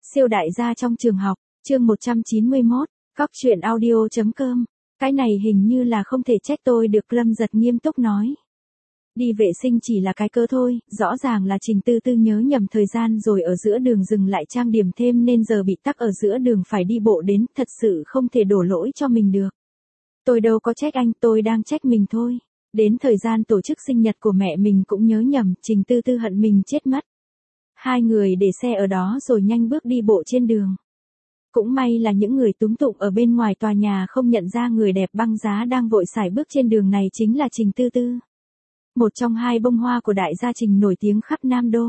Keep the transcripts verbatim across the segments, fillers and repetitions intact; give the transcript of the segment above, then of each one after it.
Siêu đại gia trong trường học, chương một trăm chín mươi mốt, Cóc truyện audio chấm com. Cái này hình như là không thể trách tôi được, Lâm Giật nghiêm túc nói. Đi vệ sinh chỉ là cái cớ thôi, rõ ràng là Trình Tư Tư nhớ nhầm thời gian rồi ở giữa đường dừng lại trang điểm thêm nên giờ bị tắc ở giữa đường phải đi bộ đến, thật sự không thể đổ lỗi cho mình được. Tôi đâu có trách anh, tôi đang trách mình thôi. Đến thời gian tổ chức sinh nhật của mẹ mình cũng nhớ nhầm, Trình Tư Tư hận mình chết mất. Hai người để xe ở đó rồi nhanh bước đi bộ trên đường. Cũng may là những người túm tụm ở bên ngoài tòa nhà không nhận ra người đẹp băng giá đang vội sải bước trên đường này chính là Trình Tư Tư. Một trong hai bông hoa của đại gia Trình nổi tiếng khắp Nam Đô.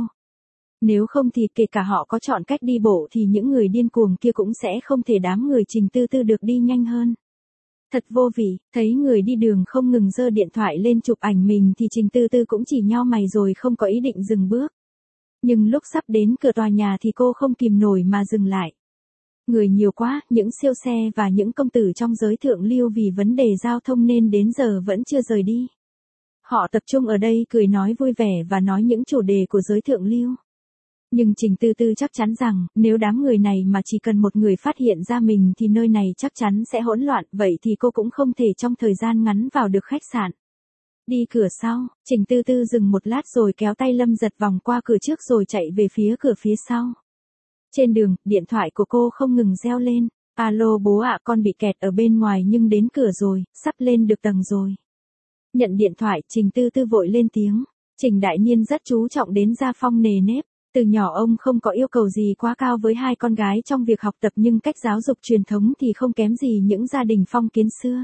Nếu không thì kể cả họ có chọn cách đi bộ thì những người điên cuồng kia cũng sẽ không thể đám người Trình Tư Tư được đi nhanh hơn. Thật vô vị, thấy người đi đường không ngừng giơ điện thoại lên chụp ảnh mình thì Trình Tư Tư cũng chỉ nheo mày rồi không có ý định dừng bước. Nhưng lúc sắp đến cửa tòa nhà thì cô không kìm nổi mà dừng lại. Người nhiều quá, những siêu xe và những công tử trong giới thượng lưu vì vấn đề giao thông nên đến giờ vẫn chưa rời đi. Họ tập trung ở đây cười nói vui vẻ và nói những chủ đề của giới thượng lưu. Nhưng Trình Tư Tư chắc chắn rằng, nếu đám người này mà chỉ cần một người phát hiện ra mình thì nơi này chắc chắn sẽ hỗn loạn, vậy thì cô cũng không thể trong thời gian ngắn vào được khách sạn. Đi cửa sau, Trình Tư Tư dừng một lát rồi kéo tay Lâm Giật vòng qua cửa trước rồi chạy về phía cửa phía sau. Trên đường, điện thoại của cô không ngừng reo lên. Alo bố ạ, con bị kẹt ở bên ngoài nhưng đến cửa rồi, sắp lên được tầng rồi. Nhận điện thoại, Trình Tư Tư vội lên tiếng. Trình Đại Niên rất chú trọng đến gia phong nề nếp. Từ nhỏ ông không có yêu cầu gì quá cao với hai con gái trong việc học tập nhưng cách giáo dục truyền thống thì không kém gì những gia đình phong kiến xưa.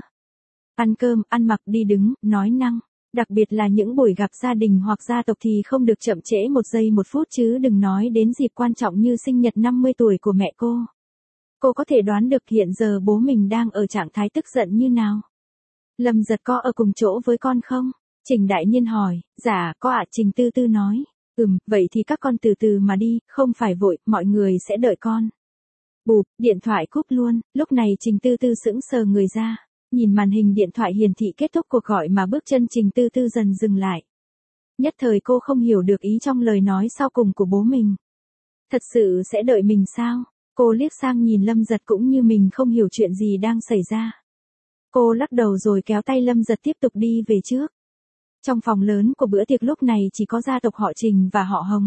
Ăn cơm, ăn mặc, đi đứng, nói năng. Đặc biệt là những buổi gặp gia đình hoặc gia tộc thì không được chậm trễ một giây một phút chứ đừng nói đến dịp quan trọng như sinh nhật năm mươi tuổi của mẹ cô. Cô có thể đoán được hiện giờ bố mình đang ở trạng thái tức giận như nào. Lâm Giật có ở cùng chỗ với con không? Trình Đại Niên hỏi. Dạ, có ạ. Trình Tư Tư nói. Ừm, vậy thì các con từ từ mà đi, không phải vội, mọi người sẽ đợi con. Bụp, điện thoại cúp luôn, lúc này Trình Tư Tư sững sờ người ra. Nhìn màn hình điện thoại hiển thị kết thúc cuộc gọi mà bước chân Trình Tư Tư dần dừng lại. Nhất thời cô không hiểu được ý trong lời nói sau cùng của bố mình. Thật sự sẽ đợi mình sao? Cô liếc sang nhìn Lâm Giật cũng như mình không hiểu chuyện gì đang xảy ra. Cô lắc đầu rồi kéo tay Lâm Giật tiếp tục đi về trước. Trong phòng lớn của bữa tiệc lúc này chỉ có gia tộc họ Trình và họ Hồng.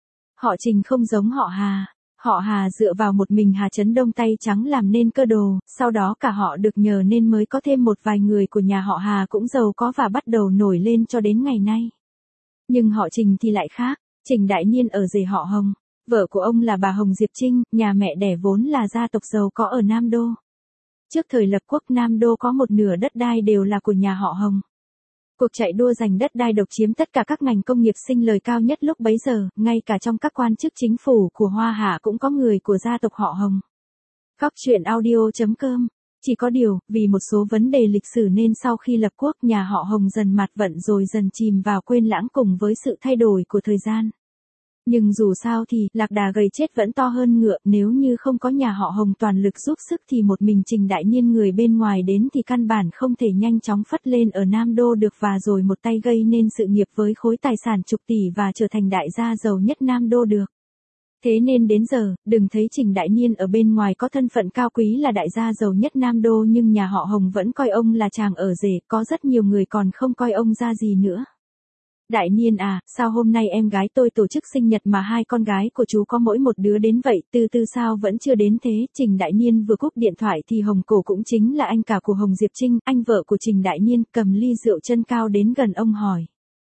Họ Trình không giống họ Hà. Họ Hà dựa vào một mình Hà Trấn Đông tay trắng làm nên cơ đồ, sau đó cả họ được nhờ nên mới có thêm một vài người của nhà họ Hà cũng giàu có và bắt đầu nổi lên cho đến ngày nay. Nhưng họ Trình thì lại khác, Trình Đại Niên ở rể họ Hồng, vợ của ông là bà Hồng Diệp Trinh, nhà mẹ đẻ vốn là gia tộc giàu có ở Nam Đô. Trước thời lập quốc Nam Đô có một nửa đất đai đều là của nhà họ Hồng. Cuộc chạy đua giành đất đai độc chiếm tất cả các ngành công nghiệp sinh lời cao nhất lúc bấy giờ, ngay cả trong các quan chức chính phủ của Hoa Hạ cũng có người của gia tộc họ Hồng. Cóc truyện audio chấm com. Chỉ có điều, vì một số vấn đề lịch sử nên sau khi lập quốc nhà họ Hồng dần mạt vận rồi dần chìm vào quên lãng cùng với sự thay đổi của thời gian. Nhưng dù sao thì, lạc đà gầy chết vẫn to hơn ngựa, nếu như không có nhà họ Hồng toàn lực giúp sức thì một mình Trình Đại Niên người bên ngoài đến thì căn bản không thể nhanh chóng phất lên ở Nam Đô được và rồi một tay gây nên sự nghiệp với khối tài sản chục tỷ và trở thành đại gia giàu nhất Nam Đô được. Thế nên đến giờ, đừng thấy Trình Đại Niên ở bên ngoài có thân phận cao quý là đại gia giàu nhất Nam Đô nhưng nhà họ Hồng vẫn coi ông là chàng ở rể, có rất nhiều người còn không coi ông ra gì nữa. Đại Niên à, sao hôm nay em gái tôi tổ chức sinh nhật mà hai con gái của chú có mỗi một đứa đến vậy, Tư Tư sao vẫn chưa đến thế? Trình Đại Niên vừa cúp điện thoại thì Hồng Cổ cũng chính là anh cả của Hồng Diệp Trinh, anh vợ của Trình Đại Niên, cầm ly rượu chân cao đến gần ông hỏi.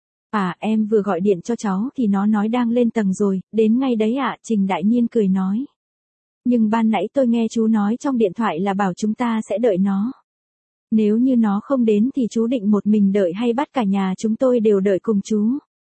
À, em vừa gọi điện cho cháu thì nó nói đang lên tầng rồi, đến ngay đấy ạ, Trình Đại Niên cười nói. Nhưng ban nãy tôi nghe chú nói trong điện thoại là bảo chúng ta sẽ đợi nó. Nếu như nó không đến thì chú định một mình đợi hay bắt cả nhà chúng tôi đều đợi cùng chú?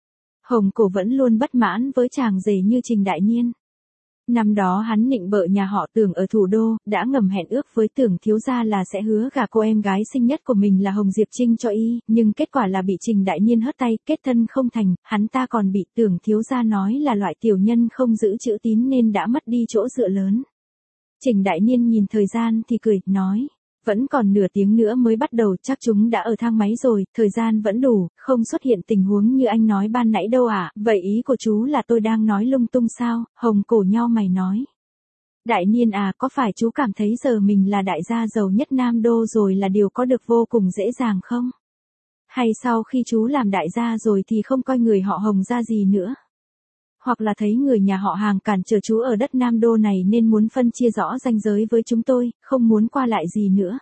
Hồng Cổ vẫn luôn bất mãn với chàng rể như Trình Đại Niên. Năm đó hắn nịnh bợ nhà họ Tưởng ở thủ đô, đã ngầm hẹn ước với Tưởng thiếu gia là sẽ hứa gả cô em gái xinh nhất của mình là Hồng Diệp Trinh cho y, nhưng kết quả là bị Trình Đại Niên hất tay, kết thân không thành, hắn ta còn bị Tưởng thiếu gia nói là loại tiểu nhân không giữ chữ tín nên đã mất đi chỗ dựa lớn. Trình Đại Niên nhìn thời gian thì cười, nói. Vẫn còn nửa tiếng nữa mới bắt đầu, chắc chúng đã ở thang máy rồi, thời gian vẫn đủ, không xuất hiện tình huống như anh nói ban nãy đâu ạ, à? Vậy ý của chú là tôi đang nói lung tung sao? Hồng Cổ nhao mày nói. Đại Niên à, có phải chú cảm thấy giờ mình là đại gia giàu nhất Nam Đô rồi là điều có được vô cùng dễ dàng không? Hay sau khi chú làm đại gia rồi thì không coi người họ Hồng ra gì nữa? Hoặc là thấy người nhà họ Hàng cản trở chú ở đất Nam Đô này nên muốn phân chia rõ ranh giới với chúng tôi, không muốn qua lại gì nữa?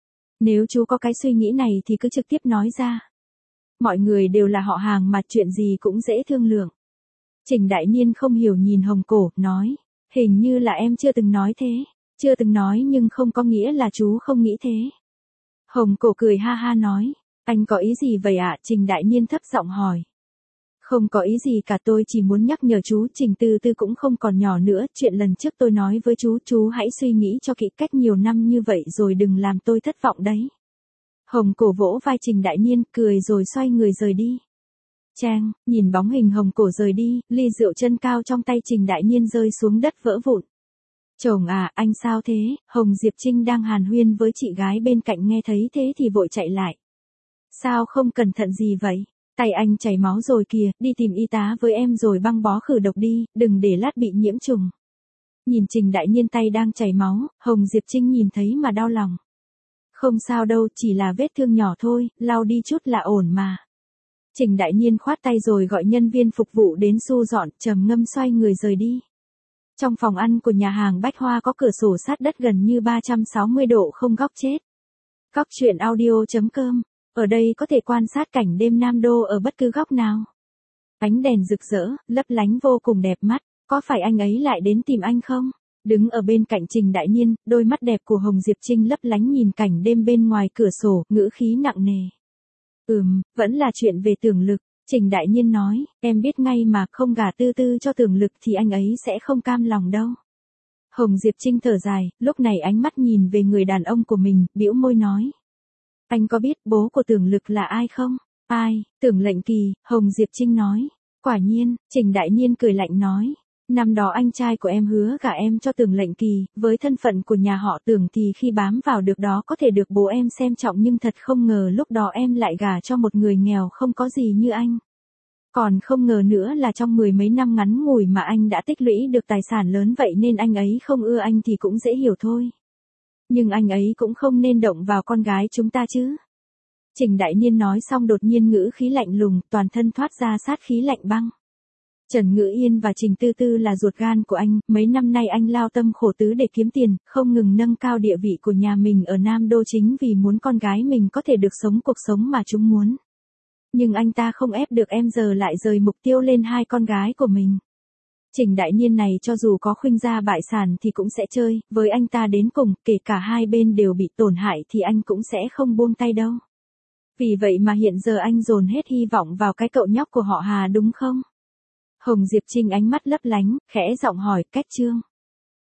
Nếu chú có cái suy nghĩ này thì cứ trực tiếp nói ra. Mọi người đều là họ Hàng mà chuyện gì cũng dễ thương lượng. Trình Đại Niên không hiểu nhìn Hồng Cổ, nói, hình như là em chưa từng nói thế. Chưa từng nói nhưng không có nghĩa là chú không nghĩ thế. Hồng Cổ cười ha ha nói, anh có ý gì vậy ạ? Trình Đại Niên thấp giọng hỏi. Không có ý gì cả, tôi chỉ muốn nhắc nhở chú, Trình Tư Tư cũng không còn nhỏ nữa, chuyện lần trước tôi nói với chú, chú hãy suy nghĩ cho kỹ, cách nhiều năm như vậy rồi đừng làm tôi thất vọng đấy. Hồng Cổ vỗ vai Trình Đại Niên, cười rồi xoay người rời đi. Chang, nhìn bóng hình Hồng Cổ rời đi, ly rượu chân cao trong tay Trình Đại Niên rơi xuống đất vỡ vụn. Chồng à, anh sao thế? Hồng Diệp Trinh đang hàn huyên với chị gái bên cạnh nghe thấy thế thì vội chạy lại. Sao không cẩn thận gì vậy? Tay anh chảy máu rồi kìa, đi tìm y tá với em rồi băng bó khử độc đi, đừng để lát bị nhiễm trùng. Nhìn Trình Đại Niên tay đang chảy máu, Hồng Diệp Trinh nhìn thấy mà đau lòng. Không sao đâu, chỉ là vết thương nhỏ thôi, lau đi chút là ổn mà. Trình Đại Niên khoát tay rồi gọi nhân viên phục vụ đến thu dọn, trầm ngâm xoay người rời đi. Trong phòng ăn của nhà hàng Bách Hoa có cửa sổ sát đất gần như ba trăm sáu mươi độ không góc chết. Góc truyện audio chấm com. Ở đây có thể quan sát cảnh đêm Nam Đô ở bất cứ góc nào. Ánh đèn rực rỡ, lấp lánh vô cùng đẹp mắt. Có phải anh ấy lại đến tìm anh không? Đứng ở bên cạnh Trình Đại Niên, đôi mắt đẹp của Hồng Diệp Trinh lấp lánh nhìn cảnh đêm bên ngoài cửa sổ, ngữ khí nặng nề. Ừm, vẫn là chuyện về Tưởng Lực. Trình Đại Niên nói, em biết ngay mà, không gả Tư Tư cho Tưởng Lực thì anh ấy sẽ không cam lòng đâu. Hồng Diệp Trinh thở dài, lúc này ánh mắt nhìn về người đàn ông của mình, bĩu môi nói. Anh có biết bố của Tưởng Lực là ai không? Ai? Tưởng Lệnh Kỳ, Hồng Diệp Trinh nói. Quả nhiên, Trình Đại Niên cười lạnh nói. Năm đó anh trai của em hứa gả em cho Tưởng Lệnh Kỳ, với thân phận của nhà họ Tưởng thì khi bám vào được đó có thể được bố em xem trọng, nhưng thật không ngờ lúc đó em lại gả cho một người nghèo không có gì như anh. Còn không ngờ nữa là trong mười mấy năm ngắn ngủi mà anh đã tích lũy được tài sản lớn vậy nên anh ấy không ưa anh thì cũng dễ hiểu thôi. Nhưng anh ấy cũng không nên động vào con gái chúng ta chứ. Trình Đại Niên nói xong đột nhiên ngữ khí lạnh lùng, toàn thân thoát ra sát khí lạnh băng. Trần Ngữ Yên và Trình Tư Tư là ruột gan của anh, mấy năm nay anh lao tâm khổ tứ để kiếm tiền, không ngừng nâng cao địa vị của nhà mình ở Nam Đô chính vì muốn con gái mình có thể được sống cuộc sống mà chúng muốn. Nhưng anh ta không ép được em, giờ lại rời mục tiêu lên hai con gái của mình. Trình Đại Niên này cho dù có khuynh gia bại sản thì cũng sẽ chơi, với anh ta đến cùng, kể cả hai bên đều bị tổn hại thì anh cũng sẽ không buông tay đâu. Vì vậy mà hiện giờ anh dồn hết hy vọng vào cái cậu nhóc của họ Hà đúng không? Hồng Diệp Trinh ánh mắt lấp lánh, khẽ giọng hỏi, Cách Trương.